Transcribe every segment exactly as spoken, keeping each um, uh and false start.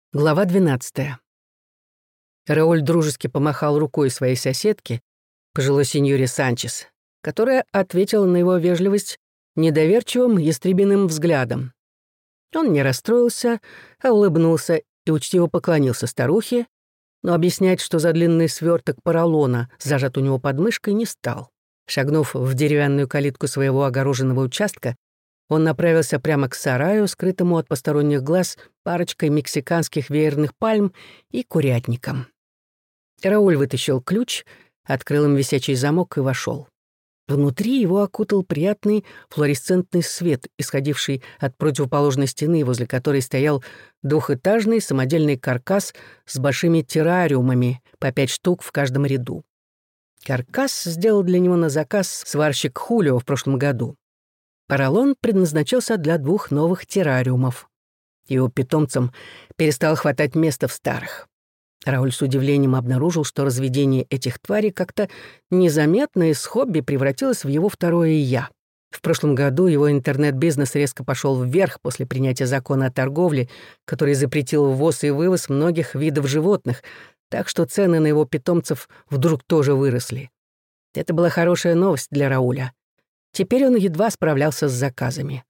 Глава двенадцатая. Рауль дружески помахал рукой своей соседке, пожилой сеньоре Санчес, которая ответила на его вежливость недоверчивым ястребиным взглядом. Он не расстроился, а улыбнулся и учтиво поклонился старухе, но объяснять, что за длинный сверток поролона зажат у него под мышкой, не стал. Шагнув в деревянную калитку своего огороженного участка, он направился прямо к сараю, скрытому от посторонних глаз парочкой мексиканских веерных пальм и курятником. Рауль вытащил ключ, открыл им висячий замок и вошел. Внутри его окутал приятный флуоресцентный свет, исходивший от противоположной стены, возле которой стоял двухэтажный самодельный каркас с большими террариумами, по пять штук в каждом ряду. Каркас сделал для него на заказ сварщик Хулио в прошлом году. Поролон предназначался для двух новых террариумов. Его питомцам перестало хватать места в старых. Рауль с удивлением обнаружил, что разведение этих тварей как-то незаметно из хобби превратилось в его второе «я». В прошлом году его интернет-бизнес резко пошел вверх после принятия закона о торговле, который запретил ввоз и вывоз многих видов животных, так что цены на его питомцев вдруг тоже выросли. Это была хорошая новость для Рауля. Теперь он едва справлялся с заказами.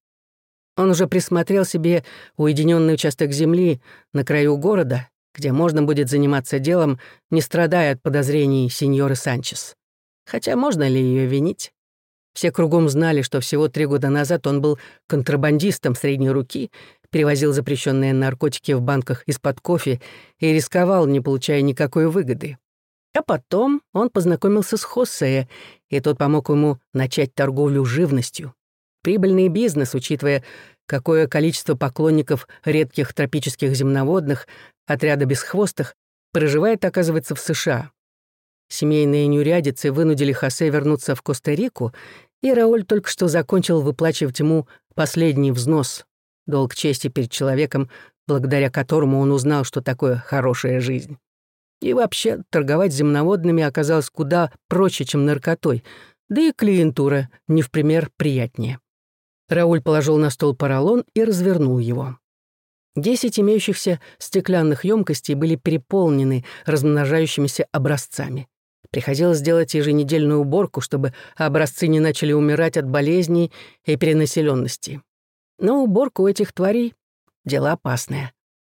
Он уже присмотрел себе уединенный участок земли на краю города, где можно будет заниматься делом, не страдая от подозрений сеньоры Санчес. Хотя можно ли ее винить? Все кругом знали, что всего три года назад он был контрабандистом средней руки, перевозил запрещенные наркотики в банках из-под кофе и рисковал, не получая никакой выгоды. А потом он познакомился с Хосе, и тот помог ему начать торговлю живностью. Прибыльный бизнес, учитывая, какое количество поклонников редких тропических земноводных, отряда бесхвостых, проживает, оказывается, в США. Семейные неурядицы вынудили Хосе вернуться в Коста-Рику, и Рауль только что закончил выплачивать ему последний взнос, долг чести перед человеком, благодаря которому он узнал, что такое хорошая жизнь. И вообще, торговать земноводными оказалось куда проще, чем наркотой, да и клиентура не в пример приятнее. Рауль положил на стол поролон и развернул его. Десять имеющихся стеклянных емкостей были переполнены размножающимися образцами. Приходилось делать еженедельную уборку, чтобы образцы не начали умирать от болезней и перенаселенности. Но уборка у этих тварей — дело опасное.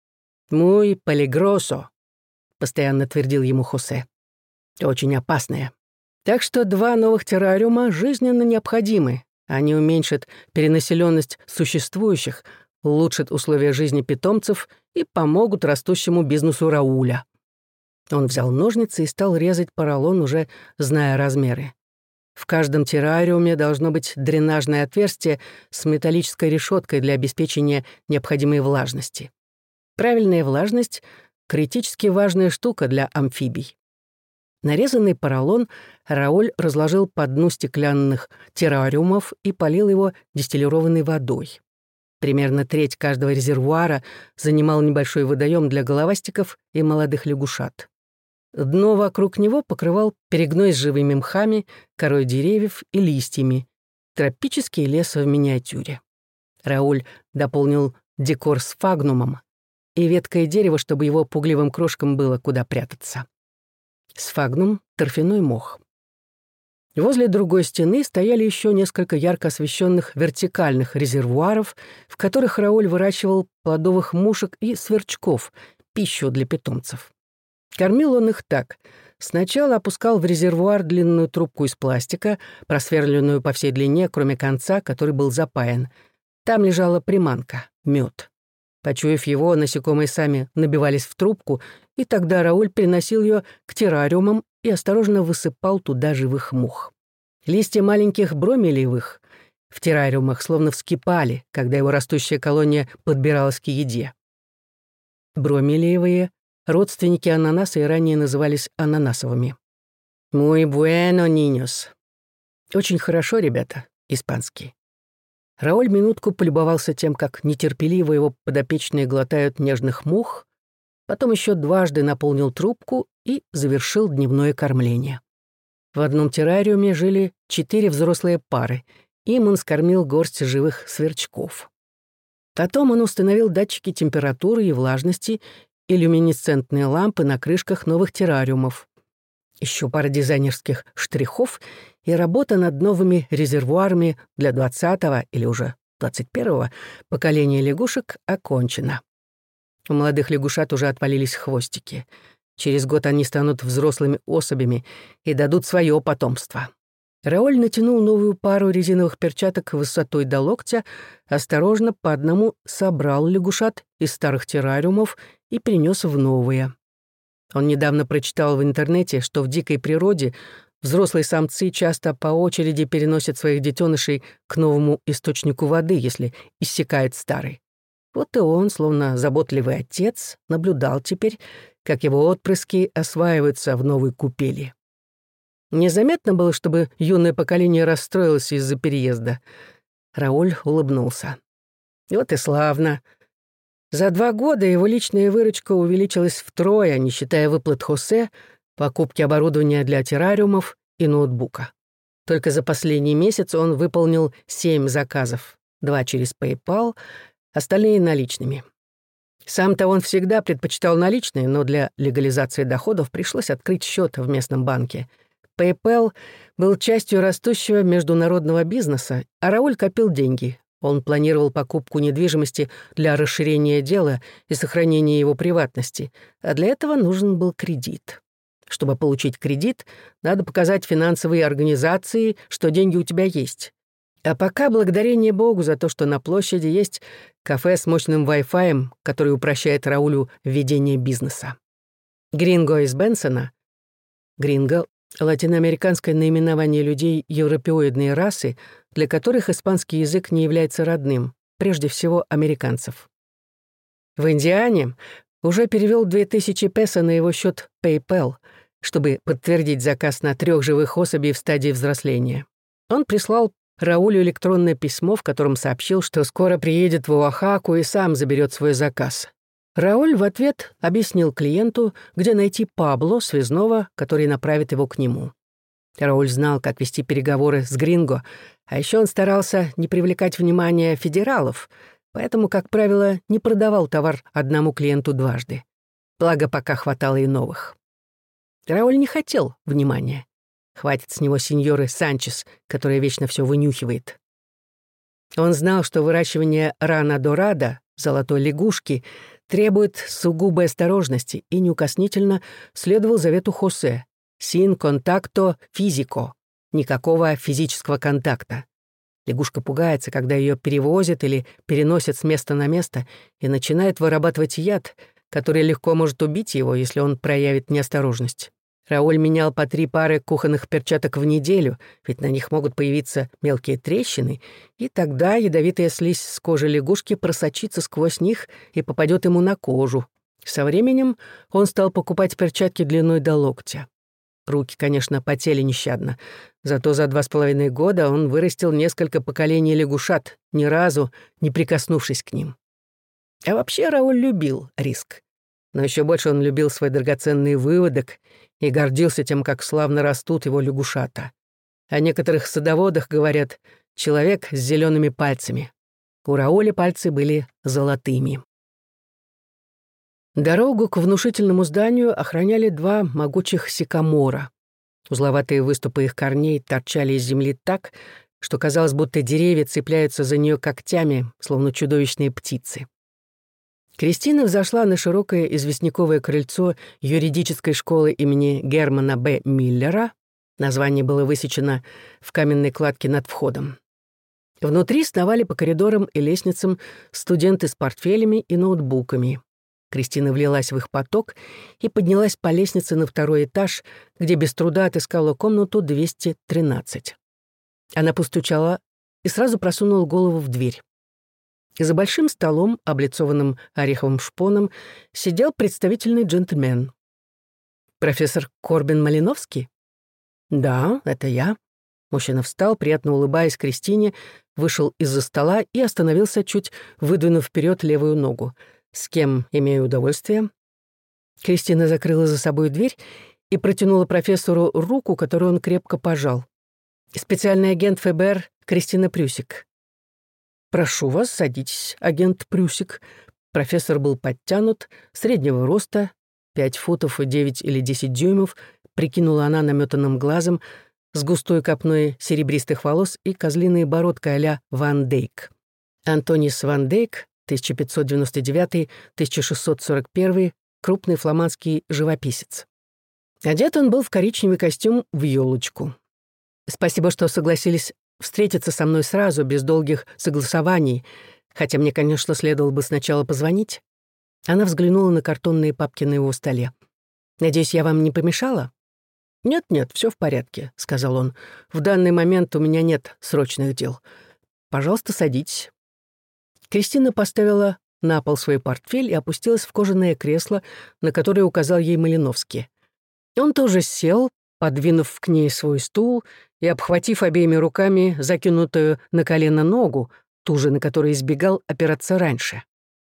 «Muy peligroso», — постоянно твердил ему Хосе. «Очень опасное. Так что два новых террариума жизненно необходимы. Они уменьшат перенаселенность существующих, улучшат условия жизни питомцев и помогут растущему бизнесу Рауля». Он взял ножницы и стал резать поролон, уже зная размеры. В каждом террариуме должно быть дренажное отверстие с металлической решеткой для обеспечения необходимой влажности. Правильная влажность — критически важная штука для амфибий. Нарезанный поролон Рауль разложил по дну стеклянных террариумов и полил его дистиллированной водой. Примерно треть каждого резервуара занимал небольшой водоем для головастиков и молодых лягушат. Дно вокруг него покрывал перегной с живыми мхами, корой деревьев и листьями. Тропический лес в миниатюре. Рауль дополнил декор сфагнумом и веткой дерева, чтобы его пугливым крошкам было куда прятаться. Сфагнум — торфяной мох. Возле другой стены стояли еще несколько ярко освещенных вертикальных резервуаров, в которых Рауль выращивал плодовых мушек и сверчков, пищу для питомцев. Кормил он их так. Сначала опускал в резервуар длинную трубку из пластика, просверленную по всей длине, кроме конца, который был запаян. Там лежала приманка — мед. Почуяв его, насекомые сами набивались в трубку, и тогда Рауль переносил ее к террариумам и осторожно высыпал туда живых мух. Листья маленьких бромелиевых в террариумах словно вскипали, когда его растущая колония подбиралась к еде. Бромелиевые — родственники ананаса и ранее назывались ананасовыми. «Muy bueno, niños». «Очень хорошо, ребята», испанский. Рауль минутку полюбовался тем, как нетерпеливо его подопечные глотают нежных мух, потом еще дважды наполнил трубку и завершил дневное кормление. В одном террариуме жили четыре взрослые пары, им он скормил горсть живых сверчков. Потом он установил датчики температуры и влажности и люминесцентные лампы на крышках новых террариумов. Еще пара дизайнерских штрихов, и работа над новыми резервуарами для двадцатого или уже двадцать первого поколения лягушек окончена. У молодых лягушат уже отвалились хвостики. Через год они станут взрослыми особями и дадут свое потомство. Рауль натянул новую пару резиновых перчаток высотой до локтя, осторожно по одному собрал лягушат из старых террариумов и перенес в новые. Он недавно прочитал в интернете, что в дикой природе взрослые самцы часто по очереди переносят своих детенышей к новому источнику воды, если иссякает старый. Вот и он, словно заботливый отец, наблюдал теперь, как его отпрыски осваиваются в новой купели. Незаметно было, чтобы юное поколение расстроилось из-за переезда. Рауль улыбнулся. Вот и славно. За два года его личная выручка увеличилась втрое, не считая выплат Хосе, покупки оборудования для террариумов и ноутбука. Только за последний месяц он выполнил семь заказов, два через PayPal, остальные наличными. Сам-то он всегда предпочитал наличные, но для легализации доходов пришлось открыть счет в местном банке. PayPal был частью растущего международного бизнеса, а Рауль копил деньги. Он планировал покупку недвижимости для расширения дела и сохранения его приватности, а для этого нужен был кредит. Чтобы получить кредит, надо показать финансовые организации, что деньги у тебя есть. А пока благодарение Богу за то, что на площади есть кафе с мощным Wi-Fi, который упрощает Раулю ведение бизнеса. Гринго из Бенсона. Гринго — латиноамериканское наименование людей европеоидной расы, для которых испанский язык не является родным, прежде всего американцев. В Индиане уже перевел две тысячи песо на его счет PayPal, чтобы подтвердить заказ на трех живых особей в стадии взросления. Он прислал Раулю электронное письмо, в котором сообщил, что скоро приедет в Оахаку и сам заберет свой заказ. Рауль в ответ объяснил клиенту, где найти Пабло, связного, который направит его к нему. Рауль знал, как вести переговоры с Гринго, а еще он старался не привлекать внимание федералов, поэтому, как правило, не продавал товар одному клиенту дважды. Благо, пока хватало и новых. Рауль не хотел внимания. Хватит с него сеньоры Санчес, которая вечно все вынюхивает. Он знал, что выращивание рана дорада, золотой лягушки, требует сугубой осторожности и неукоснительно следовал завету Хосе «син контакто физико» — никакого физического контакта. Лягушка пугается, когда ее перевозят или переносят с места на место и начинает вырабатывать яд, который легко может убить его, если он проявит неосторожность. Рауль менял по три пары кухонных перчаток в неделю, ведь на них могут появиться мелкие трещины, и тогда ядовитая слизь с кожи лягушки просочится сквозь них и попадет ему на кожу. Со временем он стал покупать перчатки длиной до локтя. Руки, конечно, потели нещадно, зато за два с половиной года он вырастил несколько поколений лягушат, ни разу не прикоснувшись к ним. А вообще Рауль любил риск. Но еще больше он любил свой драгоценный выводок и гордился тем, как славно растут его лягушата. О некоторых садоводах говорят «человек с зелеными пальцами». У Рауля пальцы были золотыми. Дорогу к внушительному зданию охраняли два могучих сикамора. Узловатые выступы их корней торчали из земли так, что казалось, будто деревья цепляются за нее когтями, словно чудовищные птицы. Кристина взошла на широкое известняковое крыльцо юридической школы имени Германа Б. Миллера. Название было высечено в каменной кладке над входом. Внутри сновали по коридорам и лестницам студенты с портфелями и ноутбуками. Кристина влилась в их поток и поднялась по лестнице на второй этаж, где без труда отыскала комнату двести тринадцать. Она постучала и сразу просунула голову в дверь. За большим столом, облицованным ореховым шпоном, сидел представительный джентльмен. «Профессор Корбин Малиновский?» «Да, это я». Мужчина встал, приятно улыбаясь Кристине, вышел из-за стола и остановился, чуть выдвинув вперед левую ногу. «С кем имею удовольствие?» Кристина закрыла за собой дверь и протянула профессору руку, которую он крепко пожал. «Специальный агент ФБР Кристина Прюсик». «Прошу вас, садитесь, агент Прюсик». Профессор был подтянут, среднего роста, пять футов и девять или десять дюймов, прикинула она наметанным глазом, с густой копной серебристых волос и козлиной бородкой а-ля Ван Дейк. Антонис Ван Дейк, тысяча пятьсот девяносто девятый — тысяча шестьсот сорок первый, крупный фламандский живописец. Одет он был в коричневый костюм в ёлочку. «Спасибо, что согласились встретиться со мной сразу, без долгих согласований, хотя мне, конечно, следовало бы сначала позвонить». Она взглянула на картонные папки на его столе. «Надеюсь, я вам не помешала?» «Нет-нет, все в порядке», — сказал он. «В данный момент у меня нет срочных дел. Пожалуйста, садитесь». Кристина поставила на пол свой портфель и опустилась в кожаное кресло, на которое указал ей Малиновский. Он тоже сел, подвинув к ней свой стул и обхватив обеими руками закинутую на колено ногу, ту же, на которой избегал опираться раньше.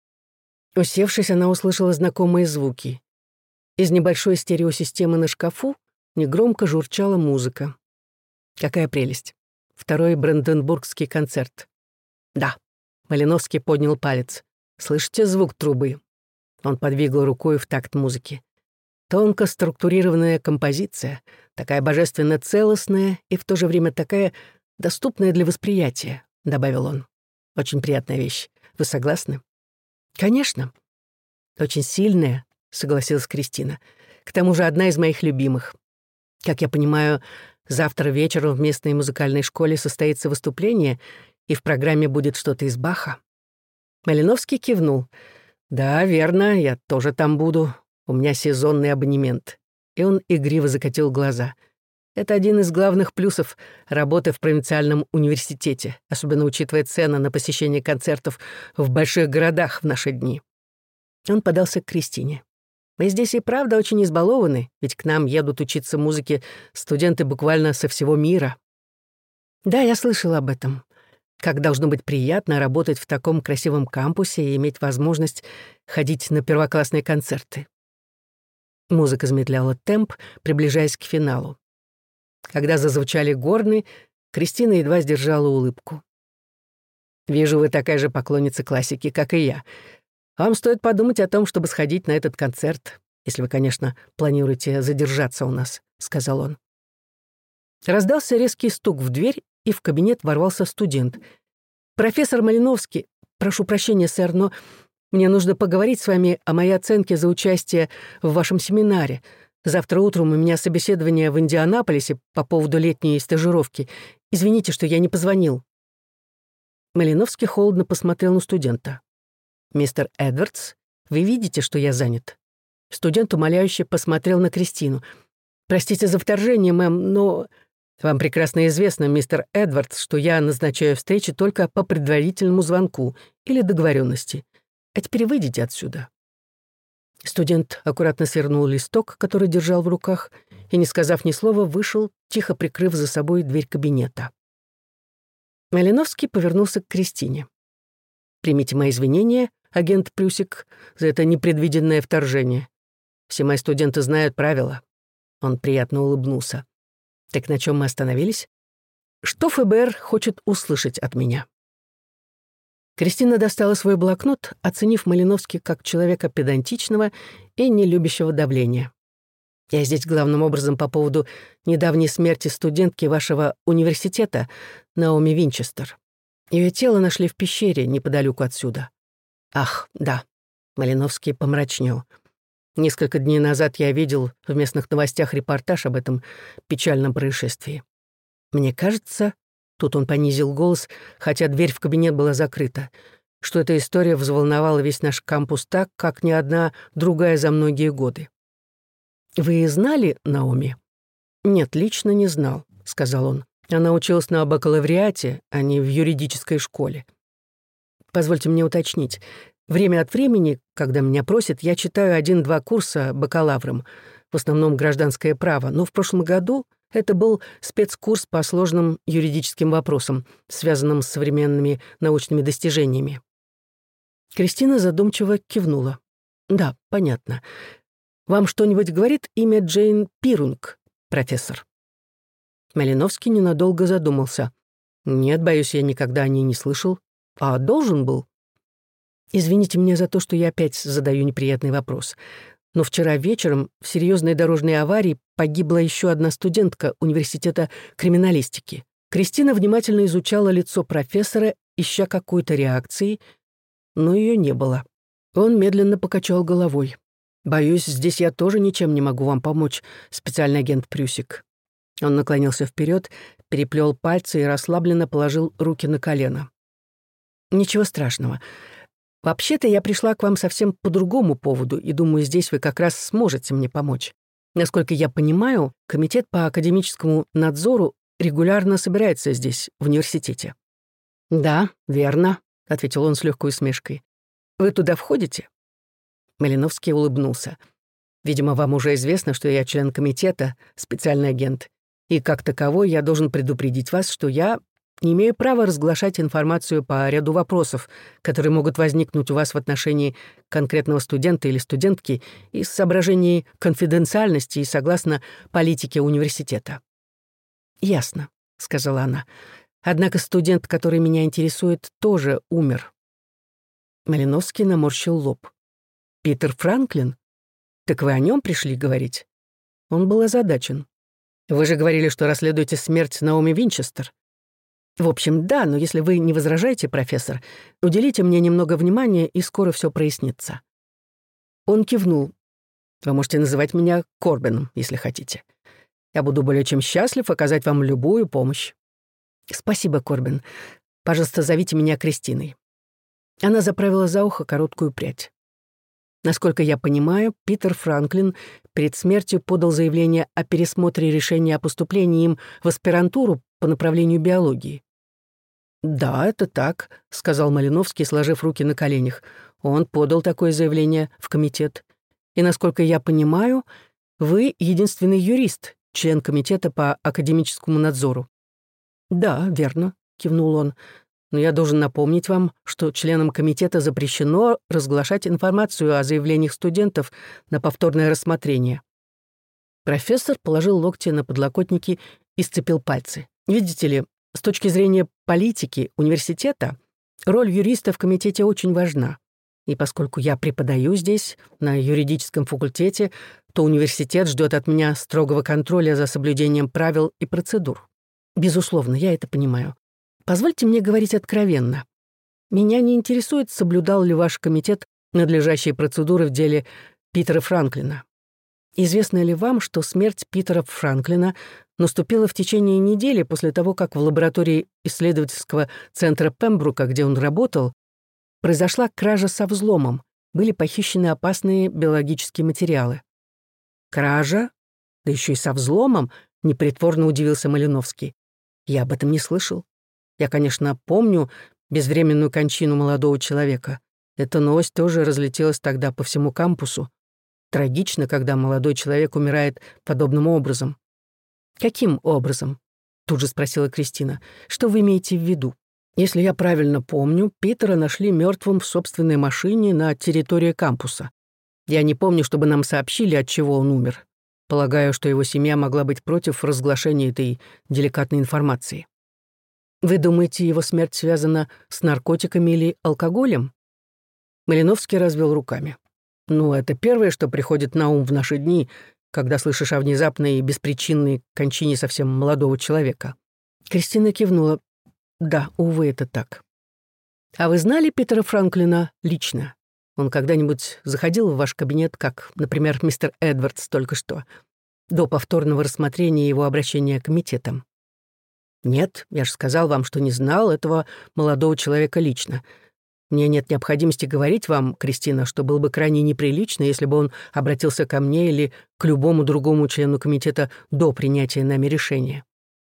Усевшись, она услышала знакомые звуки. Из небольшой стереосистемы на шкафу негромко журчала музыка. Какая прелесть. Второй бранденбургский концерт. Да. Малиновский поднял палец. Слышите звук трубы? Он подвигал рукой в такт музыки. Тонко структурированная композиция, такая божественно целостная и в то же время такая доступная для восприятия, добавил он. Очень приятная вещь. Вы согласны? Конечно. Очень сильная, согласилась Кристина. К тому же одна из моих любимых. Как я понимаю, завтра вечером в местной музыкальной школе состоится выступление, и в программе будет что-то из Баха. Малиновский кивнул. «Да, верно, я тоже там буду. У меня сезонный абонемент». И он игриво закатил глаза. Это один из главных плюсов работы в провинциальном университете, особенно учитывая цены на посещение концертов в больших городах в наши дни. Он подался к Кристине. «Мы здесь и правда очень избалованы, ведь к нам едут учиться музыке студенты буквально со всего мира». «Да, я слышала об этом. Как должно быть приятно работать в таком красивом кампусе и иметь возможность ходить на первоклассные концерты». Музыка замедляла темп, приближаясь к финалу. Когда зазвучали горны, Кристина едва сдержала улыбку. «Вижу, вы такая же поклонница классики, как и я. Вам стоит подумать о том, чтобы сходить на этот концерт, если вы, конечно, планируете задержаться у нас», — сказал он. Раздался резкий стук в дверь, и в кабинет ворвался студент. «Профессор Малиновский, прошу прощения, сэр, но мне нужно поговорить с вами о моей оценке за участие в вашем семинаре. Завтра утром у меня собеседование в Индианаполисе по поводу летней стажировки. Извините, что я не позвонил». Малиновский холодно посмотрел на студента. «Мистер Эдвардс, вы видите, что я занят?» Студент умоляюще посмотрел на Кристину. «Простите за вторжение, мэм, но...» «Вам прекрасно известно, мистер Эдвардс, что я назначаю встречи только по предварительному звонку или договоренности. А теперь выйдите отсюда». Студент аккуратно свернул листок, который держал в руках, и, не сказав ни слова, вышел, тихо прикрыв за собой дверь кабинета. Малиновский повернулся к Кристине. «Примите мои извинения, агент Плюсик, за это непредвиденное вторжение. Все мои студенты знают правила». Он приятно улыбнулся. «Так на чем мы остановились? Что ФБР хочет услышать от меня?» Кристина достала свой блокнот, оценив Малиновский как человека педантичного и не любящего давления. «Я здесь главным образом по поводу недавней смерти студентки вашего университета, Наоми Винчестер. Ее тело нашли в пещере неподалеку отсюда». «Ах, да», — Малиновский помрачнел. «Несколько дней назад я видел в местных новостях репортаж об этом печальном происшествии. Мне кажется...» Тут он понизил голос, хотя дверь в кабинет была закрыта, что эта история взволновала весь наш кампус так, как ни одна другая за многие годы. «Вы знали Наоми?» «Нет, лично не знал», — сказал он. «Она училась на бакалавриате, а не в юридической школе. Позвольте мне уточнить. Время от времени, когда меня просят, я читаю один-два курса бакалавром, в основном гражданское право, но в прошлом году это был спецкурс по сложным юридическим вопросам, связанным с современными научными достижениями». Кристина задумчиво кивнула. «Да, понятно. Вам что-нибудь говорит имя Джейн Пирунг, профессор?» Малиновский ненадолго задумался. «Нет, боюсь, я никогда о ней не слышал. А должен был?» Извините меня за то, что я опять задаю неприятный вопрос. Но вчера вечером в серьезной дорожной аварии погибла еще одна студентка университета криминалистики. Кристина внимательно изучала лицо профессора, ища какой-то реакции, но ее не было. Он медленно покачал головой. «Боюсь, здесь я тоже ничем не могу вам помочь, специальный агент Прюсик». Он наклонился вперед, переплел пальцы и расслабленно положил руки на колено. «Ничего страшного. Вообще-то я пришла к вам совсем по другому поводу, и думаю, здесь вы как раз сможете мне помочь. Насколько я понимаю, комитет по академическому надзору регулярно собирается здесь, в университете». «Да, верно», — ответил он с легкой усмешкой. «Вы туда входите?» Малиновский улыбнулся. «Видимо, вам уже известно, что я член комитета, специальный агент, и как таковой я должен предупредить вас, что я не имею права разглашать информацию по ряду вопросов, которые могут возникнуть у вас в отношении конкретного студента или студентки из соображений конфиденциальности и согласно политике университета». «Ясно», — сказала она. «Однако студент, который меня интересует, тоже умер». Малиновский наморщил лоб. «Питер Франклин? Так вы о нем пришли говорить?» Он был озадачен. «Вы же говорили, что расследуете смерть Наоми Винчестер». «В общем, да, но если вы не возражаете, профессор, уделите мне немного внимания, и скоро все прояснится». Он кивнул. «Вы можете называть меня Корбином, если хотите. Я буду более чем счастлив оказать вам любую помощь». «Спасибо, Корбин. Пожалуйста, зовите меня Кристиной». Она заправила за ухо короткую прядь. Насколько я понимаю, Питер Франклин перед смертью подал заявление о пересмотре решения о поступлении им в аспирантуру по направлению биологии. «Да, это так», — сказал Малиновский, сложив руки на коленях. «Он подал такое заявление в комитет. И, насколько я понимаю, вы единственный юрист, член комитета по академическому надзору». «Да, верно», — кивнул он. «Но я должен напомнить вам, что членам комитета запрещено разглашать информацию о заявлениях студентов на повторное рассмотрение». Профессор положил локти на подлокотники и сцепил пальцы. «Видите ли, с точки зрения политики университета, роль юриста в комитете очень важна. И поскольку я преподаю здесь, на юридическом факультете, то университет ждет от меня строгого контроля за соблюдением правил и процедур. Безусловно, я это понимаю. Позвольте мне говорить откровенно. Меня не интересует, соблюдал ли ваш комитет надлежащие процедуры в деле Питера Франклина. Известно ли вам, что смерть Питера Франклина наступила в течение недели после того, как в лаборатории исследовательского центра Пембрука, где он работал, произошла кража со взломом, были похищены опасные биологические материалы? «Кража? Да еще и со взломом?» — непритворно удивился Малиновский. «Я об этом не слышал. Я, конечно, помню безвременную кончину молодого человека. Эта новость тоже разлетелась тогда по всему кампусу. Трагично, когда молодой человек умирает подобным образом». «Каким образом?» — тут же спросила Кристина. «Что вы имеете в виду?» «Если я правильно помню, Питера нашли мертвым в собственной машине на территории кампуса. Я не помню, чтобы нам сообщили, от чего он умер. Полагаю, что его семья могла быть против разглашения этой деликатной информации». «Вы думаете, его смерть связана с наркотиками или алкоголем?» Малиновский развел руками. «Ну, это первое, что приходит на ум в наши дни, когда слышишь о внезапной и беспричинной кончине совсем молодого человека». Кристина кивнула. «Да, увы, это так». «А вы знали Питера Франклина лично? Он когда-нибудь заходил в ваш кабинет, как, например, мистер Эдвардс только что, до повторного рассмотрения его обращения к комитетам?» «Нет, я же сказал вам, что не знал этого молодого человека лично. Мне нет необходимости говорить вам, Кристина, что было бы крайне неприлично, если бы он обратился ко мне или к любому другому члену комитета до принятия нами решения».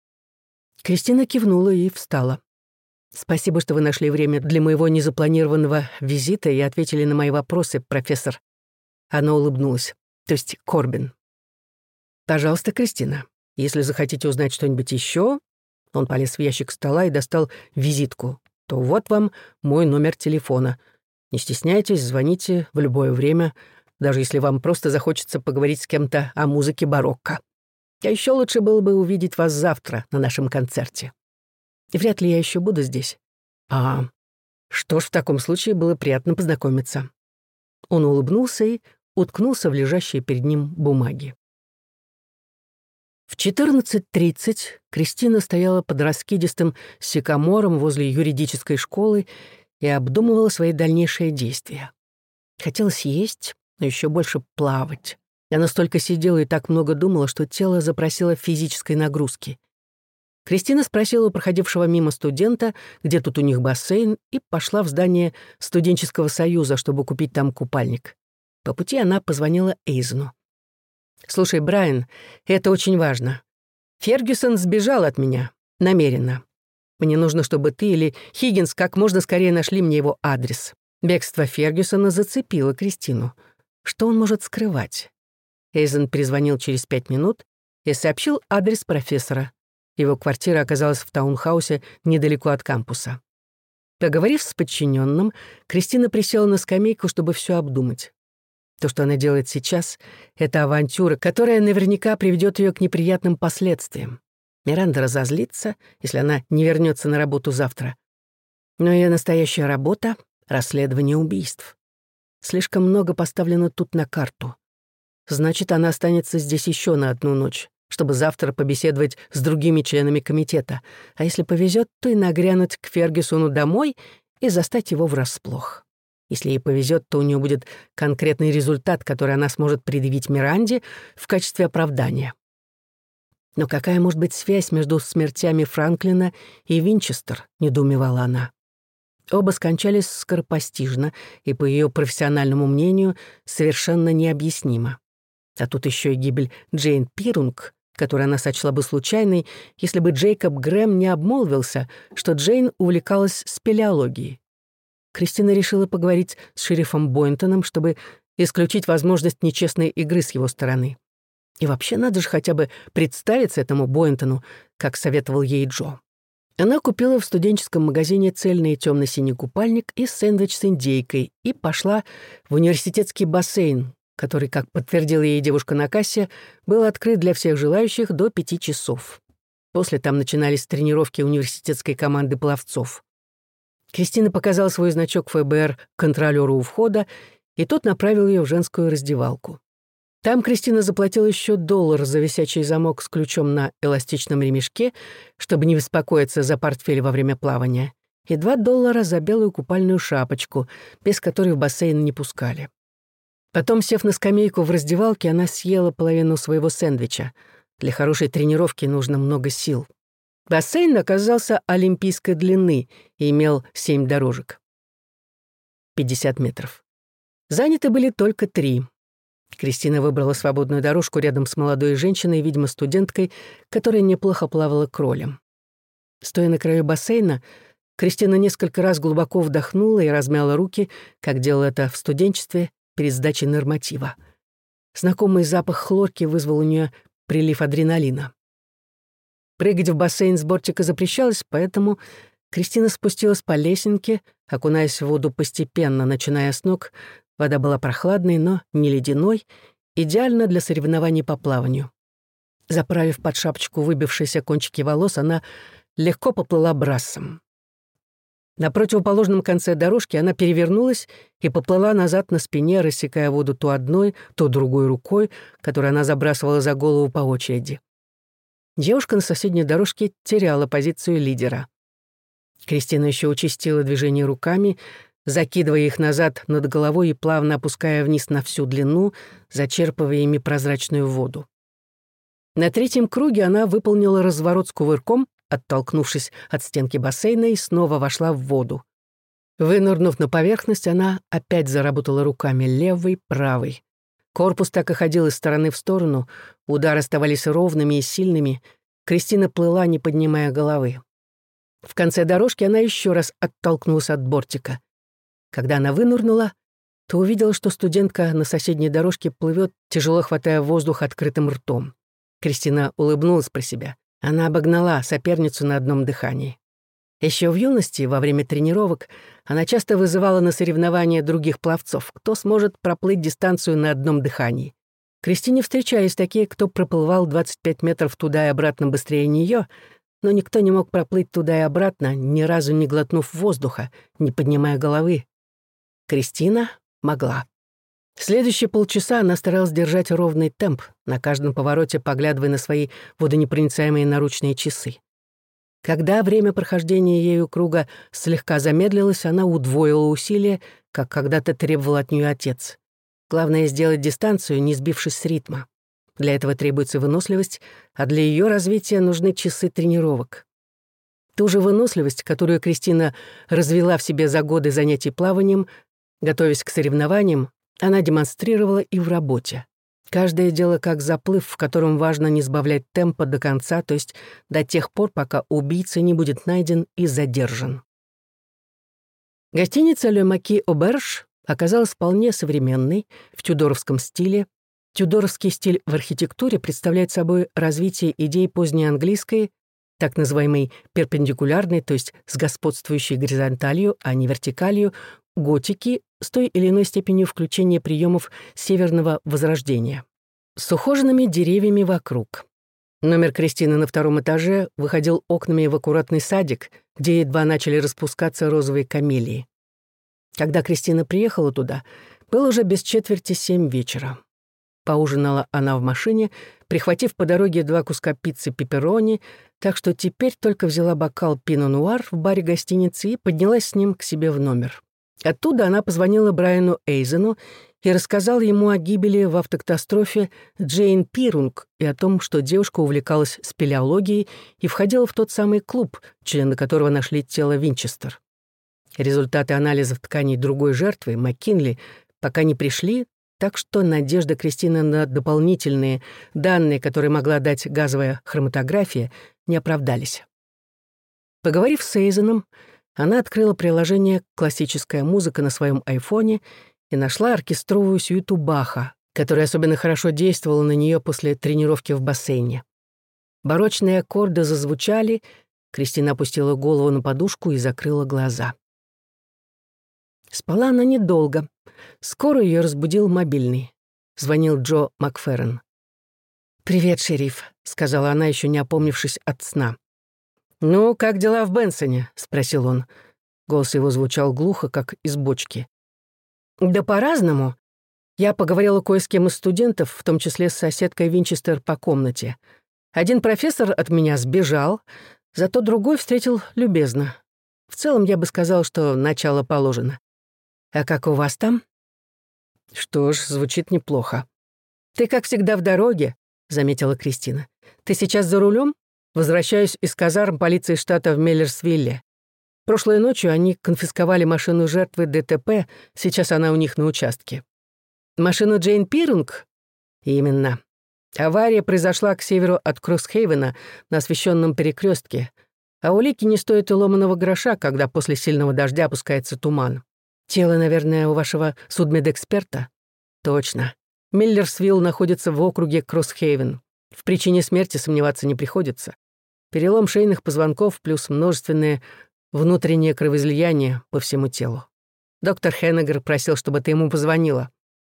Кристина кивнула и встала. «Спасибо, что вы нашли время для моего незапланированного визита и ответили на мои вопросы, профессор». Она улыбнулась. То есть Корбин. «Пожалуйста, Кристина, если захотите узнать что-нибудь еще...» Он полез в ящик стола и достал визитку. «То вот вам мой номер телефона. Не стесняйтесь, звоните в любое время, даже если вам просто захочется поговорить с кем-то о музыке барокко. А еще лучше было бы увидеть вас завтра на нашем концерте. И вряд ли я еще буду здесь». «А, Что ж, в таком случае было приятно познакомиться. Он улыбнулся и уткнулся в лежащие перед ним бумаги. В четырнадцать тридцать Кристина стояла под раскидистым сикамором возле юридической школы и обдумывала свои дальнейшие действия. Хотелось есть, но еще больше плавать. Она столько сидела и так много думала, что тело запросило физической нагрузки. Кристина спросила у проходившего мимо студента, где тут у них бассейн, и пошла в здание студенческого союза, чтобы купить там купальник. По пути она позвонила Эйзену. «Слушай, Брайан, это очень важно. Фергюсон сбежал от меня. Намеренно. Мне нужно, чтобы ты или Хиггинс как можно скорее нашли мне его адрес». Бегство Фергюсона зацепило Кристину. Что он может скрывать? Эйзен перезвонил через пять минут и сообщил адрес профессора. Его квартира оказалась в таунхаусе недалеко от кампуса. Поговорив с подчиненным, Кристина присела на скамейку, чтобы все обдумать. То, что она делает сейчас, — это авантюра, которая наверняка приведет ее к неприятным последствиям. Миранда разозлится, если она не вернется на работу завтра. Но ее настоящая работа — расследование убийств. Слишком много поставлено тут на карту. Значит, она останется здесь еще на одну ночь, чтобы завтра побеседовать с другими членами комитета, а если повезет, то и нагрянуть к Фергюсону домой и застать его врасплох. Если ей повезет, то у нее будет конкретный результат, который она сможет предъявить Миранде в качестве оправдания. Но какая может быть связь между смертями Франклина и Винчестер, недоумевала она. Оба скончались скоропостижно и, по ее профессиональному мнению, совершенно необъяснимо. А тут еще и гибель Джейн Пирунг, которую она сочла бы случайной, если бы Джейкоб Грэм не обмолвился, что Джейн увлекалась спелеологией. Кристина решила поговорить с шерифом Бойнтоном, чтобы исключить возможность нечестной игры с его стороны. И вообще надо же хотя бы представиться этому Бойнтону, как советовал ей Джо. Она купила в студенческом магазине цельный темно-синий купальник и сэндвич с индейкой и пошла в университетский бассейн, который, как подтвердила ей девушка на кассе, был открыт для всех желающих до пяти часов. После там начинались тренировки университетской команды пловцов. Кристина показала свой значок ФБР контролёру у входа, и тот направил ее в женскую раздевалку. Там Кристина заплатила еще доллар за висячий замок с ключом на эластичном ремешке, чтобы не беспокоиться за портфель во время плавания, и два доллара за белую купальную шапочку, без которой в бассейн не пускали. Потом, сев на скамейку в раздевалке, она съела половину своего сэндвича. Для хорошей тренировки нужно много сил. Бассейн оказался олимпийской длины и имел семь дорожек. пятьдесят метров. Заняты были только три. Кристина выбрала свободную дорожку рядом с молодой женщиной, видимо, студенткой, которая неплохо плавала кролем. Стоя на краю бассейна, Кристина несколько раз глубоко вдохнула и размяла руки, как делала это в студенчестве перед сдачей норматива. Знакомый запах хлорки вызвал у нее прилив адреналина. Прыгать в бассейн с бортика запрещалось, поэтому Кристина спустилась по лесенке, окунаясь в воду постепенно, начиная с ног. Вода была прохладной, но не ледяной, идеально для соревнований по плаванию. Заправив под шапочку выбившиеся кончики волос, она легко поплыла брассом. На противоположном конце дорожки она перевернулась и поплыла назад на спине, рассекая воду то одной, то другой рукой, которую она забрасывала за голову по очереди. Девушка на соседней дорожке теряла позицию лидера. Кристина еще участила движение руками, закидывая их назад над головой и плавно опуская вниз на всю длину, зачерпывая ими прозрачную воду. На третьем круге она выполнила разворот с кувырком, оттолкнувшись от стенки бассейна, и снова вошла в воду. Вынырнув на поверхность, она опять заработала руками левой, правой. Корпус так и ходил из стороны в сторону, удары оставались ровными и сильными. Кристина плыла, не поднимая головы. В конце дорожки она еще раз оттолкнулась от бортика. Когда она вынырнула, то увидела, что студентка на соседней дорожке плывет, тяжело хватая воздух открытым ртом. Кристина улыбнулась про себя. Она обогнала соперницу на одном дыхании. Еще в юности, во время тренировок, она часто вызывала на соревнования других пловцов, кто сможет проплыть дистанцию на одном дыхании. Кристине встречались такие, кто проплывал двадцать пять метров туда и обратно быстрее нее, но никто не мог проплыть туда и обратно, ни разу не глотнув воздуха, не поднимая головы. Кристина могла. Следующие полчаса она старалась держать ровный темп, на каждом повороте поглядывая на свои водонепроницаемые наручные часы. Когда время прохождения ею круга слегка замедлилось, она удвоила усилия, как когда-то требовал от нее отец. Главное — сделать дистанцию, не сбившись с ритма. Для этого требуется выносливость, а для ее развития нужны часы тренировок. Ту же выносливость, которую Кристина развела в себе за годы занятий плаванием, готовясь к соревнованиям, она демонстрировала и в работе. Каждое дело как заплыв, в котором важно не сбавлять темпа до конца, то есть до тех пор, пока убийца не будет найден и задержан. Гостиница «Ле Маки Оберж» оказалась вполне современной, в тюдоровском стиле. Тюдоровский стиль в архитектуре представляет собой развитие идей поздней английской, так называемой перпендикулярной, то есть с господствующей горизонталью, а не вертикалью, готики с той или иной степенью включения приемов северного возрождения. С ухоженными деревьями вокруг. Номер Кристины на втором этаже выходил окнами в аккуратный садик, где едва начали распускаться розовые камелии. Когда Кристина приехала туда, было уже без четверти семь вечера. Поужинала она в машине, прихватив по дороге два куска пиццы пепперони, так что теперь только взяла бокал пино-нуар в баре гостиницы и поднялась с ним к себе в номер. Оттуда она позвонила Брайану Эйзену и рассказала ему о гибели в автокатастрофе Джейн Пирунг и о том, что девушка увлекалась спелеологией и входила в тот самый клуб, члены которого нашли тело Винчестер. Результаты анализов тканей другой жертвы, МакКинли, пока не пришли, так что надежда Кристины на дополнительные данные, которые могла дать газовая хроматография, не оправдались. Поговорив с Эйзеном, она открыла приложение «Классическая музыка» на своем айфоне и нашла оркестровую сюиту Баха, которая особенно хорошо действовала на нее после тренировки в бассейне. Барочные аккорды зазвучали, Кристина опустила голову на подушку и закрыла глаза. Спала она недолго. Скоро ее разбудил мобильный. Звонил Джо Макферрин. «Привет, шериф», — сказала она, еще не опомнившись от сна. «Ну, как дела в Бенсоне?» — спросил он. Голос его звучал глухо, как из бочки. «Да по-разному. Я поговорила кое с кем из студентов, в том числе с соседкой Винчестер по комнате. Один профессор от меня сбежал, зато другой встретил любезно. В целом, я бы сказал, что начало положено. А как у вас там?» «Что ж, звучит неплохо». «Ты, как всегда, в дороге», — заметила Кристина. «Ты сейчас за рулем? Возвращаюсь из казарм полиции штата в Меллерсвилле. Прошлой ночью они конфисковали машину жертвы ДТП, сейчас она у них на участке». «Машину Джейн Пирунг?» «Именно. Авария произошла к северу от Кроссхейвена на освещенном перекрестке, а улики не стоят и ломаного гроша, когда после сильного дождя опускается туман. Тело, наверное, у вашего судмедэксперта?» «Точно. Миллерсвилл находится в округе Кроссхейвен. В причине смерти сомневаться не приходится. Перелом шейных позвонков плюс множественное внутреннее кровоизлияние по всему телу. Доктор Хеннегер просил, чтобы ты ему позвонила».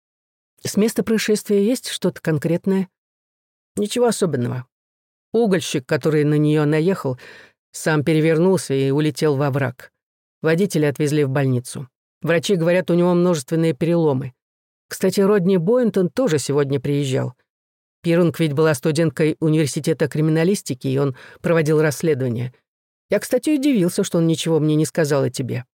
«С места происшествия есть что-то конкретное?» «Ничего особенного. Угольщик, который на нее наехал, сам перевернулся и улетел во враг. Водителя отвезли в больницу. Врачи говорят, у него множественные переломы. Кстати, Родни Бойнтон тоже сегодня приезжал. Пирунг ведь была студенткой университета криминалистики, и он проводил расследование. Я, кстати, удивился, что он ничего мне не сказал о тебе».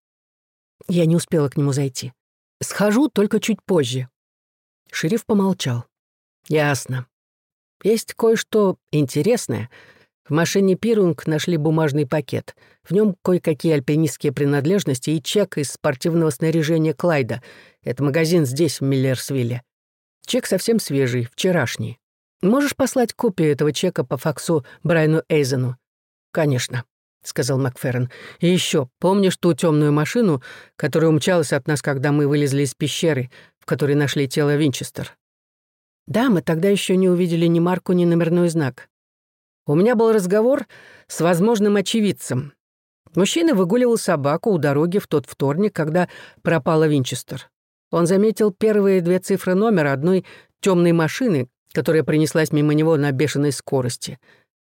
Я не успела к нему зайти. «Схожу только чуть позже». Шериф помолчал. «Ясно. Есть кое-что интересное. В машине Пирунг нашли бумажный пакет. В нем кое-какие альпинистские принадлежности и чек из спортивного снаряжения Клайда. Это магазин здесь, в Миллерсвилле. Чек совсем свежий, вчерашний. Можешь послать копию этого чека по факсу Брайану Эйзену?» «Конечно», — сказал Макферрин. «И еще, помнишь ту темную машину, которая умчалась от нас, когда мы вылезли из пещеры, в которой нашли тело Винчестер?» «Да, мы тогда еще не увидели ни марку, ни номерной знак. У меня был разговор с возможным очевидцем. Мужчина выгуливал собаку у дороги в тот вторник, когда пропала Винчестер. Он заметил первые две цифры номера одной темной машины, которая пронеслась мимо него на бешеной скорости.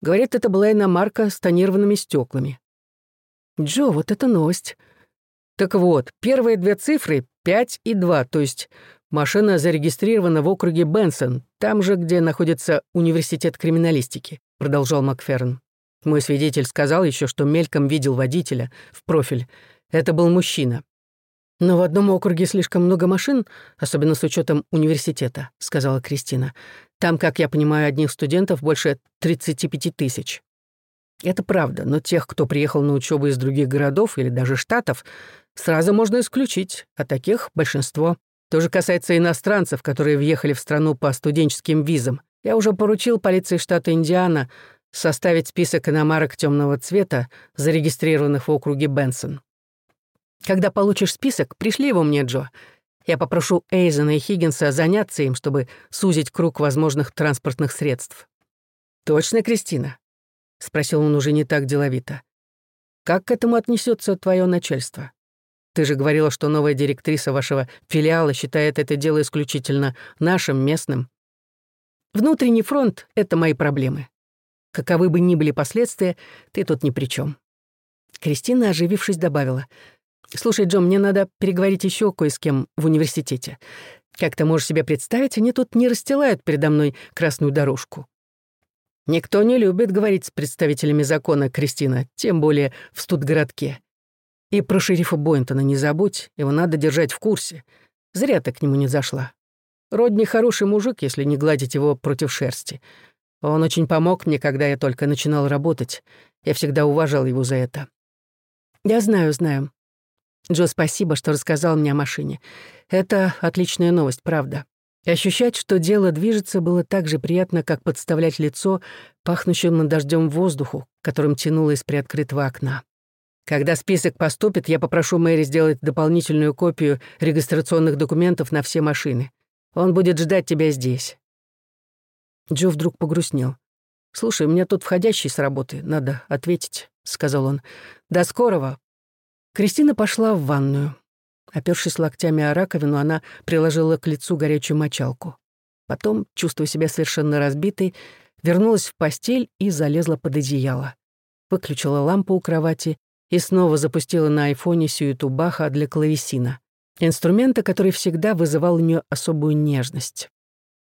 Говорит, это была иномарка с тонированными стеклами. Джо, вот это новость. Так вот, первые две цифры — пять и два, то есть машина зарегистрирована в округе Бенсон, там же, где находится университет криминалистики, продолжал Макферн. Мой свидетель сказал еще, что мельком видел водителя в профиль. Это был мужчина. «Но в одном округе слишком много машин, особенно с учетом университета», — сказала Кристина. «Там, как я понимаю, одних студентов больше тридцати пяти тысяч». Это правда, но тех, кто приехал на учебу из других городов или даже штатов, сразу можно исключить, а таких большинство. То же касается иностранцев, которые въехали в страну по студенческим визам. Я уже поручил полиции штата Индиана составить список иномарок темного цвета, зарегистрированных в округе Бенсон. Когда получишь список, пришли его мне, Джо. Я попрошу Эйзена и Хиггинса заняться им, чтобы сузить круг возможных транспортных средств. «Точно, Кристина?» — спросил он уже не так деловито. «Как к этому отнесется твое начальство? Ты же говорила, что новая директриса вашего филиала считает это дело исключительно нашим, местным. Внутренний фронт — это мои проблемы. Каковы бы ни были последствия, ты тут ни при чем». Кристина, оживившись, добавила: «Слушай, Джо, мне надо переговорить еще кое с кем в университете. Как ты можешь себе представить, они тут не расстилают передо мной красную дорожку». «Никто не любит говорить с представителями закона, Кристина, тем более в студгородке. И про шерифа Бойнтона не забудь, его надо держать в курсе. Зря ты к нему не зашла. Родни хороший мужик, если не гладить его против шерсти. Он очень помог мне, когда я только начинал работать. Я всегда уважал его за это». «Я знаю, знаю. Джо, спасибо, что рассказал мне о машине. Это отличная новость, правда. И ощущать, что дело движется, было так же приятно, как подставлять лицо пахнущему дождем воздуху, которым тянуло из приоткрытого окна. Когда список поступит, я попрошу Мэри сделать дополнительную копию регистрационных документов на все машины. Он будет ждать тебя здесь». Джо вдруг погрустнел. «Слушай, у меня тут входящий с работы, надо ответить», — сказал он. «До скорого». Кристина пошла в ванную. Опёршись локтями о раковину, она приложила к лицу горячую мочалку. Потом, чувствуя себя совершенно разбитой, вернулась в постель и залезла под одеяло. Выключила лампу у кровати и снова запустила на айфоне сюиту Баха для клавесина, инструмента, который всегда вызывал у неё особую нежность.